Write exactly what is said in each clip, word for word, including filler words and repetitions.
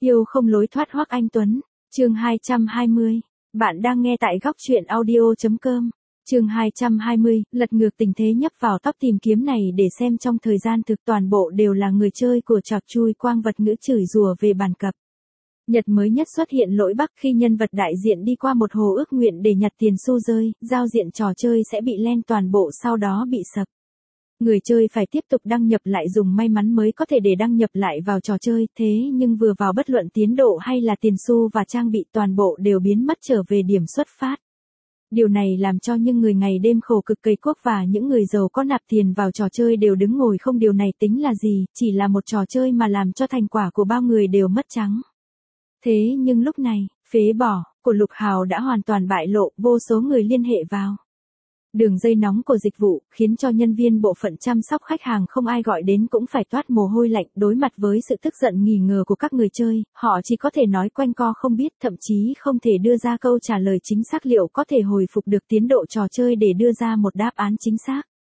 Yêu không lối thoát Hoắc Anh Tuấn, chương hai trăm hai mươi. Bạn đang nghe tại góc truyện audio chấm com. Chương hai trăm hai mươi, lật ngược tình thế nhấp vào top tìm kiếm này để xem trong thời gian thực toàn bộ đều là người chơi của trò chui quang vật ngữ chửi rủa về bàn cặp. Nhật mới nhất xuất hiện lỗi Bắc khi nhân vật đại diện đi qua một hồ ước nguyện để nhặt tiền xu rơi, giao diện trò chơi sẽ bị len toàn bộ sau đó bị sập. Người chơi phải tiếp tục đăng nhập lại dùng may mắn mới có thể để đăng nhập lại vào trò chơi, thế nhưng vừa vào bất luận tiến độ hay là tiền xu và trang bị toàn bộ đều biến mất trở về điểm xuất phát. Điều này làm cho những người ngày đêm khổ cực cày cuốc và những người giàu có nạp tiền vào trò chơi đều đứng ngồi không. Điều này tính là gì, chỉ là một trò chơi mà làm cho thành quả của bao người đều mất trắng. Thế nhưng lúc này, phế bỏ của Lục Hào đã hoàn toàn bại lộ, vô số người liên hệ vào đường dây nóng của dịch vụ, khiến cho nhân viên bộ phận chăm sóc khách hàng không ai gọi đến cũng phải toát mồ hôi lạnh. Đối mặt với sự tức giận nghi ngờ của các người chơi, họ chỉ có thể nói quanh co không biết, thậm chí không thể đưa ra câu trả lời chính xác liệu có thể hồi phục được tiến độ trò chơi để đưa ra một đáp án chính xác.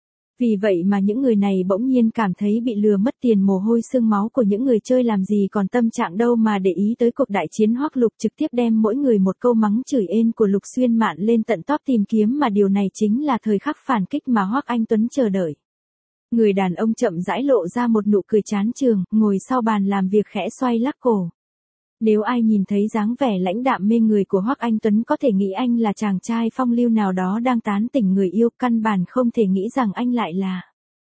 Vì vậy mà những người này bỗng nhiên cảm thấy bị lừa mất tiền, mồ hôi xương máu của những người chơi làm gì còn tâm trạng đâu mà để ý tới cuộc đại chiến. Hoắc Lục trực tiếp đem mỗi người một câu mắng chửi ên của Lục Xuyên Mạn lên tận top tìm kiếm, mà điều này chính là thời khắc phản kích mà Hoắc Anh Tuấn chờ đợi. Người đàn ông chậm rãi lộ ra một nụ cười chán chường, ngồi sau bàn làm việc khẽ xoay lắc cổ. Nếu ai nhìn thấy dáng vẻ lãnh đạm mê người của Hoắc Anh Tuấn có thể nghĩ anh là chàng trai phong lưu nào đó đang tán tỉnh người yêu, căn bản không thể nghĩ rằng anh lại là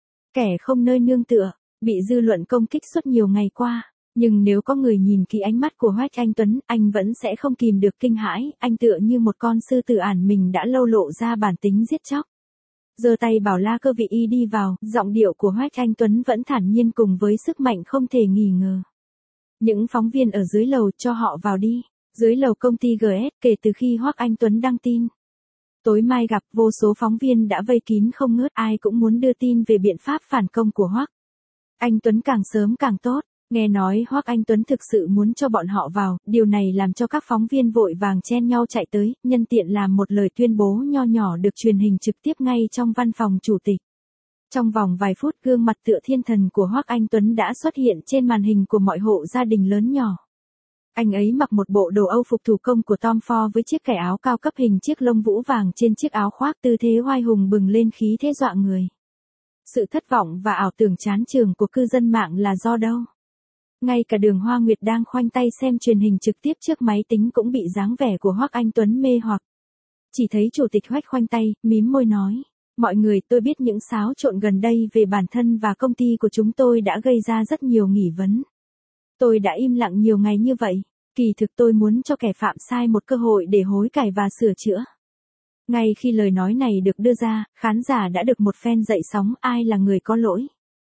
kẻ không nơi nương tựa, bị dư luận công kích suốt nhiều ngày qua. Nhưng nếu có người nhìn kỹ ánh mắt của Hoắc Anh Tuấn, anh vẫn sẽ không kìm được kinh hãi, anh tựa như một con sư tử ản mình đã lâu lộ ra bản tính giết chóc. Giơ tay bảo la cơ vị y đi vào, giọng điệu của Hoắc Anh Tuấn vẫn thản nhiên cùng với sức mạnh không thể nghi ngờ. Những phóng viên ở dưới lầu, cho họ vào đi. Dưới lầu công ty giê ét, kể từ khi Hoắc Anh Tuấn đăng tin tối mai gặp, vô số phóng viên đã vây kín không ngớt, ai cũng muốn đưa tin về biện pháp phản công của Hoắc Anh Tuấn càng sớm càng tốt. Nghe nói Hoắc Anh Tuấn thực sự muốn cho bọn họ vào, điều này làm cho các phóng viên vội vàng chen nhau chạy tới, nhân tiện làm một lời tuyên bố nho nhỏ được truyền hình trực tiếp ngay trong văn phòng chủ tịch. Trong vòng vài phút, gương mặt tựa thiên thần của Hoắc Anh Tuấn đã xuất hiện trên màn hình của mọi hộ gia đình lớn nhỏ. Anh ấy mặc một bộ đồ Âu phục thủ công của Tom Ford với chiếc kẻ áo cao cấp hình chiếc lông vũ vàng trên chiếc áo khoác, tư thế oai hùng bừng lên khí thế dọa người. Sự thất vọng và ảo tưởng chán chường của cư dân mạng là do đâu? Ngay cả Đường Hoa Nguyệt đang khoanh tay xem truyền hình trực tiếp trước máy tính cũng bị dáng vẻ của Hoắc Anh Tuấn mê hoặc. Chỉ thấy chủ tịch Hoắc khoanh tay, mím môi nói. Mọi người, tôi biết những xáo trộn gần đây về bản thân và công ty của chúng tôi đã gây ra rất nhiều nghi vấn. Tôi đã im lặng nhiều ngày như vậy, kỳ thực tôi muốn cho kẻ phạm sai một cơ hội để hối cải và sửa chữa. Ngay khi lời nói này được đưa ra, khán giả đã được một phen dậy sóng, ai là người có lỗi?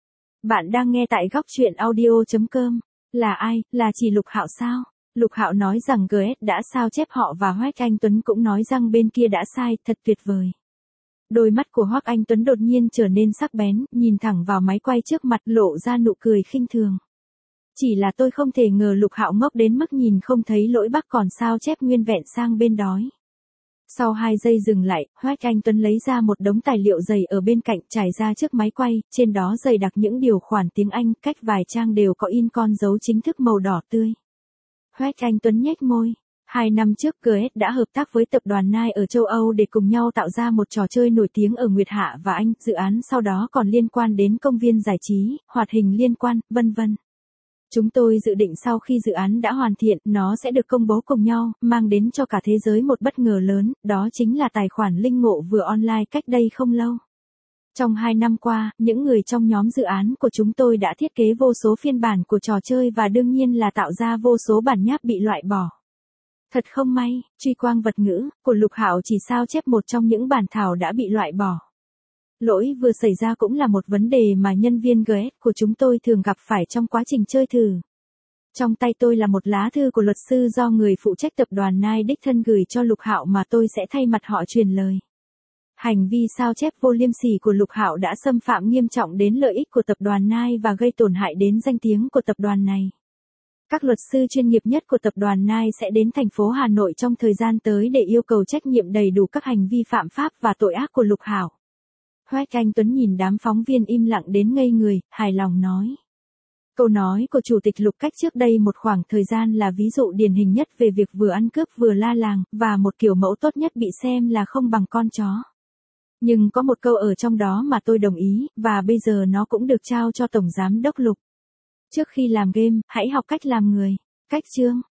Bạn đang nghe tại góc truyện audio chấm com. Là ai, là chỉ Lục Hạo sao? Lục Hạo nói rằng giê ét đã sao chép họ và Hoắc Anh Tuấn cũng nói rằng bên kia đã sai, thật tuyệt vời. Đôi mắt của Hoắc Anh Tuấn đột nhiên trở nên sắc bén, nhìn thẳng vào máy quay trước mặt, lộ ra nụ cười khinh thường. Chỉ là tôi không thể ngờ Lục Hạo ngốc đến mức nhìn không thấy lỗi Bắc còn sao chép nguyên vẹn sang bên đói. Sau hai giây dừng lại, Hoắc Anh Tuấn lấy ra một đống tài liệu dày ở bên cạnh, trải ra trước máy quay, trên đó dày đặc những điều khoản tiếng Anh, cách vài trang đều có in con dấu chính thức màu đỏ tươi. Hoắc Anh Tuấn nhếch môi. Hai năm trước giê ét đã hợp tác với tập đoàn Nike ở châu Âu để cùng nhau tạo ra một trò chơi nổi tiếng ở Nguyệt Hạ và Anh, dự án sau đó còn liên quan đến công viên giải trí, hoạt hình liên quan, vân vân. Chúng tôi dự định sau khi dự án đã hoàn thiện, nó sẽ được công bố cùng nhau, mang đến cho cả thế giới một bất ngờ lớn, đó chính là tài khoản linh ngộ vừa online cách đây không lâu. Trong hai năm qua, những người trong nhóm dự án của chúng tôi đã thiết kế vô số phiên bản của trò chơi và đương nhiên là tạo ra vô số bản nháp bị loại bỏ. Thật không may, truy quang vật ngữ của Lục Hạo chỉ sao chép một trong những bản thảo đã bị loại bỏ. Lỗi vừa xảy ra cũng là một vấn đề mà nhân viên giê ét của chúng tôi thường gặp phải trong quá trình chơi thử. Trong tay tôi là một lá thư của luật sư do người phụ trách tập đoàn Nike đích thân gửi cho Lục Hạo mà tôi sẽ thay mặt họ truyền lời. Hành vi sao chép vô liêm sỉ của Lục Hạo đã xâm phạm nghiêm trọng đến lợi ích của tập đoàn Nike và gây tổn hại đến danh tiếng của tập đoàn này. Các luật sư chuyên nghiệp nhất của tập đoàn Nike sẽ đến thành phố Hà Nội trong thời gian tới để yêu cầu trách nhiệm đầy đủ các hành vi phạm pháp và tội ác của Lục Hạo. Hoắc Anh Tuấn nhìn đám phóng viên im lặng đến ngây người, hài lòng nói. Câu nói của Chủ tịch Lục Cách trước đây một khoảng thời gian là ví dụ điển hình nhất về việc vừa ăn cướp vừa la làng, và một kiểu mẫu tốt nhất bị xem là không bằng con chó. Nhưng có một câu ở trong đó mà tôi đồng ý, và bây giờ nó cũng được trao cho Tổng Giám đốc Lục. Trước khi làm game, hãy học cách làm người. Cách chương